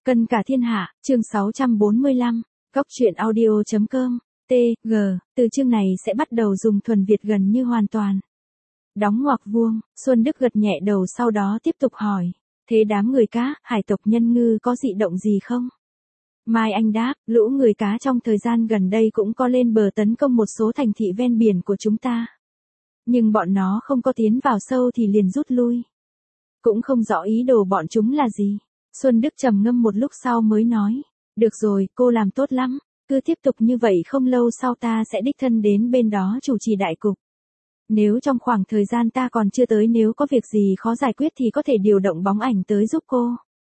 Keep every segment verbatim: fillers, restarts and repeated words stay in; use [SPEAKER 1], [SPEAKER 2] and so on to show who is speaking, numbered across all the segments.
[SPEAKER 1] Cân cả thiên hạ, chương sáu trăm bốn mươi lăm, Góc truyện audio chấm com, T, G, từ chương này sẽ bắt đầu dùng thuần Việt gần như hoàn toàn. Đóng ngoặc vuông, Xuân Đức gật nhẹ đầu sau đó tiếp tục hỏi, thế đám người cá, hải tộc nhân ngư có dị động gì không? Mai Anh đáp, lũ người cá trong thời gian gần đây cũng có lên bờ tấn công một số thành thị ven biển của chúng ta. Nhưng bọn nó không có tiến vào sâu thì liền rút lui. Cũng không rõ ý đồ bọn chúng là gì. Xuân Đức trầm ngâm một lúc sau mới nói, được rồi, cô làm tốt lắm, cứ tiếp tục như vậy không lâu sau ta sẽ đích thân đến bên đó chủ trì đại cục. Nếu trong khoảng thời gian ta còn chưa tới nếu có việc gì khó giải quyết thì có thể điều động bóng ảnh tới giúp cô.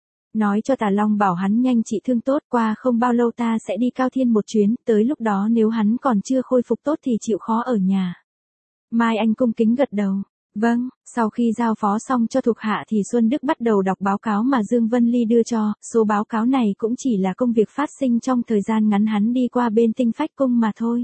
[SPEAKER 1] Nói cho Tà Long bảo hắn nhanh trị thương tốt, qua không bao lâu ta sẽ đi Cao Thiên một chuyến, tới lúc đó nếu hắn còn chưa khôi phục tốt thì chịu khó ở nhà. Mai Anh cung kính gật đầu. Vâng, sau khi giao phó xong cho thuộc hạ thì Xuân Đức bắt đầu đọc báo cáo mà Dương Vân Ly đưa cho, số báo cáo này cũng chỉ là công việc phát sinh trong thời gian ngắn hắn đi qua bên Tinh Phách Cung mà thôi.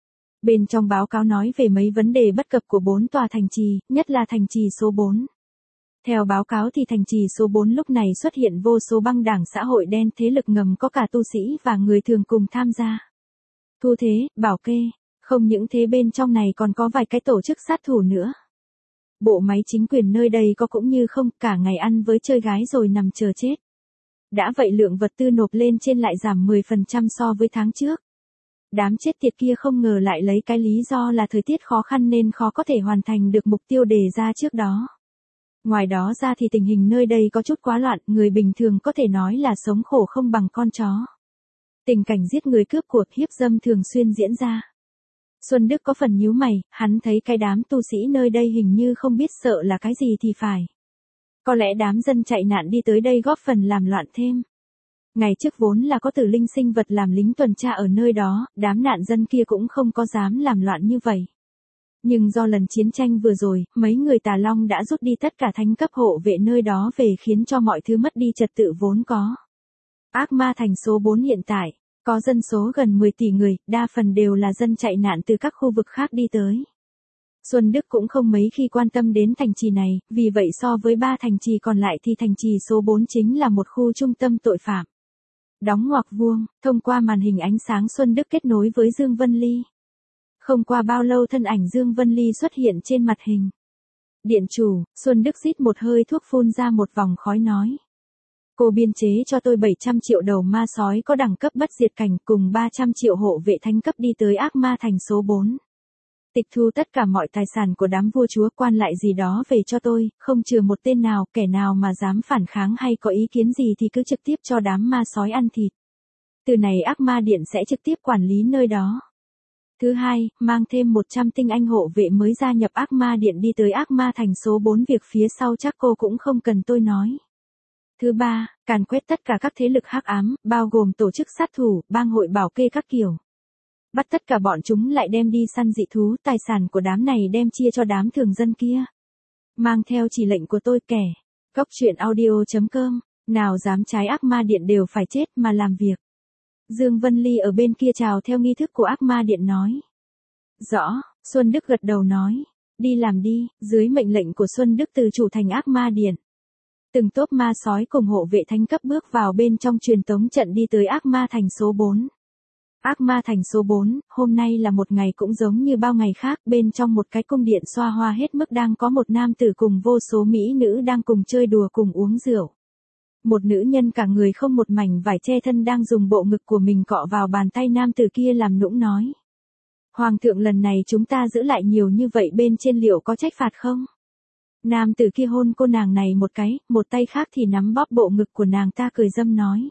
[SPEAKER 1] Bên trong báo cáo nói về mấy vấn đề bất cập của bốn tòa thành trì, nhất là thành trì số bốn. Theo báo cáo thì thành trì số bốn lúc này xuất hiện vô số băng đảng xã hội đen, thế lực ngầm có cả tu sĩ và người thường cùng tham gia. Thu thế, bảo kê, không những thế bên trong này còn có vài cái tổ chức sát thủ nữa. Bộ máy chính quyền nơi đây có cũng như không, cả ngày ăn với chơi gái rồi nằm chờ chết. Đã vậy lượng vật tư nộp lên trên lại giảm mười phần trăm so với tháng trước. Đám chết tiệt kia không ngờ lại lấy cái lý do là thời tiết khó khăn nên khó có thể hoàn thành được mục tiêu đề ra trước đó. Ngoài đó ra thì tình hình nơi đây có chút quá loạn, người bình thường có thể nói là sống khổ không bằng con chó. Tình cảnh giết người cướp của, hiếp dâm thường xuyên diễn ra. Xuân Đức có phần nhíu mày, hắn thấy cái đám tu sĩ nơi đây hình như không biết sợ là cái gì thì phải. Có lẽ đám dân chạy nạn đi tới đây góp phần làm loạn thêm. Ngày trước vốn là có tử linh sinh vật làm lính tuần tra ở nơi đó, đám nạn dân kia cũng không có dám làm loạn như vậy. Nhưng do lần chiến tranh vừa rồi, mấy người Tà Long đã rút đi tất cả thánh cấp hộ vệ nơi đó về khiến cho mọi thứ mất đi trật tự vốn có. Ác Ma Thành số bốn hiện tại có dân số gần mười tỷ người, đa phần đều là dân chạy nạn từ các khu vực khác đi tới. Xuân Đức cũng không mấy khi quan tâm đến thành trì này, vì vậy so với ba thành trì còn lại thì thành trì số bốn chính là một khu trung tâm tội phạm. Đóng ngoặc vuông, thông qua màn hình ánh sáng Xuân Đức kết nối với Dương Vân Ly. Không qua bao lâu thân ảnh Dương Vân Ly xuất hiện trên mặt hình. Điện chủ, Xuân Đức rít một hơi thuốc phun ra một vòng khói nói. Cô biên chế cho tôi bảy trăm triệu đầu ma sói có đẳng cấp bất diệt cảnh cùng ba trăm triệu hộ vệ thánh cấp đi tới Ác Ma Thành số bốn. Tịch thu tất cả mọi tài sản của đám vua chúa quan lại gì đó về cho tôi, không trừ một tên nào, kẻ nào mà dám phản kháng hay có ý kiến gì thì cứ trực tiếp cho đám ma sói ăn thịt. Từ này Ác Ma Điện sẽ trực tiếp quản lý nơi đó. Thứ hai, mang thêm một trăm tinh anh hộ vệ mới gia nhập Ác Ma Điện đi tới Ác Ma Thành số bốn, việc phía sau chắc cô cũng không cần tôi nói. Thứ ba, càn quét tất cả các thế lực hắc ám, bao gồm tổ chức sát thủ, bang hội bảo kê các kiểu. Bắt tất cả bọn chúng lại đem đi săn dị thú, tài sản của đám này đem chia cho đám thường dân kia. Mang theo chỉ lệnh của tôi kẻ. Góc truyện audio chấm com, nào dám trái Ác Ma Điện đều phải chết mà làm việc. Dương Vân Ly ở bên kia chào theo nghi thức của Ác Ma Điện nói. Rõ, Xuân Đức gật đầu nói. Đi làm đi, dưới mệnh lệnh của Xuân Đức từ chủ thành Ác Ma Điện. Từng tốp ma sói cùng hộ vệ thánh cấp bước vào bên trong truyền tống trận đi tới Ác Ma Thành số bốn. Ác Ma Thành số bốn, hôm nay là một ngày cũng giống như bao ngày khác, bên trong một cái cung điện xoa hoa hết mức đang có một nam tử cùng vô số mỹ nữ đang cùng chơi đùa cùng uống rượu. Một nữ nhân cả người không một mảnh vải che thân đang dùng bộ ngực của mình cọ vào bàn tay nam tử kia làm nũng nói. Hoàng thượng lần này chúng ta giữ lại nhiều như vậy bên trên liệu có trách phạt không? Nam tử kia hôn cô nàng này một cái, một tay khác thì nắm bóp bộ ngực của nàng ta cười dâm nói.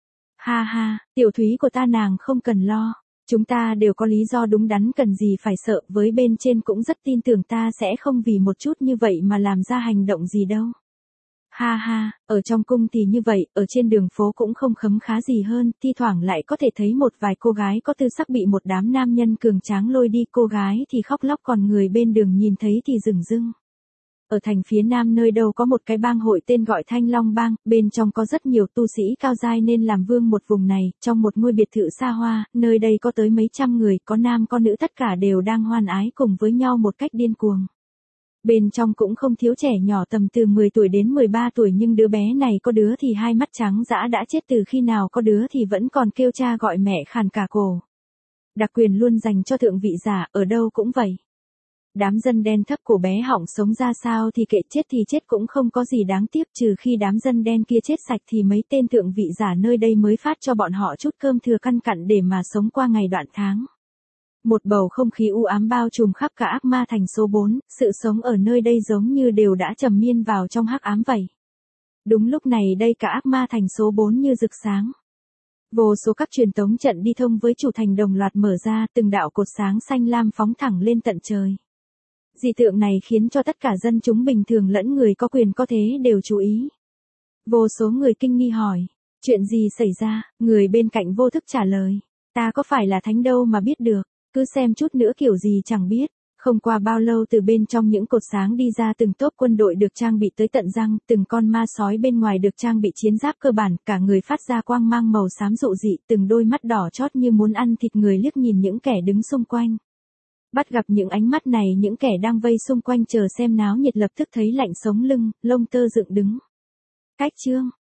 [SPEAKER 1] Ha ha, tiểu thúy của ta nàng không cần lo, chúng ta đều có lý do đúng đắn cần gì phải sợ, với bên trên cũng rất tin tưởng ta sẽ không vì một chút như vậy mà làm ra hành động gì đâu. Ha ha, ở trong cung thì như vậy, ở trên đường phố cũng không khấm khá gì hơn, thi thoảng lại có thể thấy một vài cô gái có tư sắc bị một đám nam nhân cường tráng lôi đi, cô gái thì khóc lóc còn người bên đường nhìn thấy thì rừng rưng. Ở thành phía nam nơi đâu có một cái bang hội tên gọi Thanh Long Bang, bên trong có rất nhiều tu sĩ cao giai nên làm vương một vùng này, trong một ngôi biệt thự xa hoa, nơi đây có tới mấy trăm người, có nam có nữ tất cả đều đang hoan ái cùng với nhau một cách điên cuồng. Bên trong cũng không thiếu trẻ nhỏ tầm từ mười tuổi đến mười ba tuổi, nhưng đứa bé này có đứa thì hai mắt trắng dã đã chết từ khi nào, có đứa thì vẫn còn kêu cha gọi mẹ khàn cả cổ. Đặc quyền luôn dành cho thượng vị giả, ở đâu cũng vậy. Đám dân đen thấp cổ bé họng sống ra sao thì kệ, chết thì chết cũng không có gì đáng tiếc, trừ khi đám dân đen kia chết sạch thì mấy tên thượng vị giả nơi đây mới phát cho bọn họ chút cơm thừa căn cặn để mà sống qua ngày đoạn tháng. Một bầu không khí u ám bao trùm khắp cả ác ma thành số bốn, sự sống ở nơi đây giống như đều đã trầm miên vào trong hắc ám vậy. Đúng lúc này đây cả ác ma thành số bốn như rực sáng. Vô số các truyền tống trận đi thông với chủ thành đồng loạt mở ra, từng đạo cột sáng xanh lam phóng thẳng lên tận trời. Dị tượng này khiến cho tất cả dân chúng bình thường lẫn người có quyền có thế đều chú ý. Vô số người kinh nghi hỏi, chuyện gì xảy ra, người bên cạnh vô thức trả lời, ta có phải là thánh đâu mà biết được, cứ xem chút nữa kiểu gì chẳng biết. Không qua bao lâu từ bên trong những cột sáng đi ra từng tốp quân đội được trang bị tới tận răng, từng con ma sói bên ngoài được trang bị chiến giáp cơ bản, cả người phát ra quang mang màu xám dụ dị, từng đôi mắt đỏ chót như muốn ăn thịt người liếc nhìn những kẻ đứng xung quanh. Bắt gặp những ánh mắt này, những kẻ đang vây xung quanh chờ xem náo nhiệt lập tức thấy lạnh sống lưng, lông tơ dựng đứng. Cách chương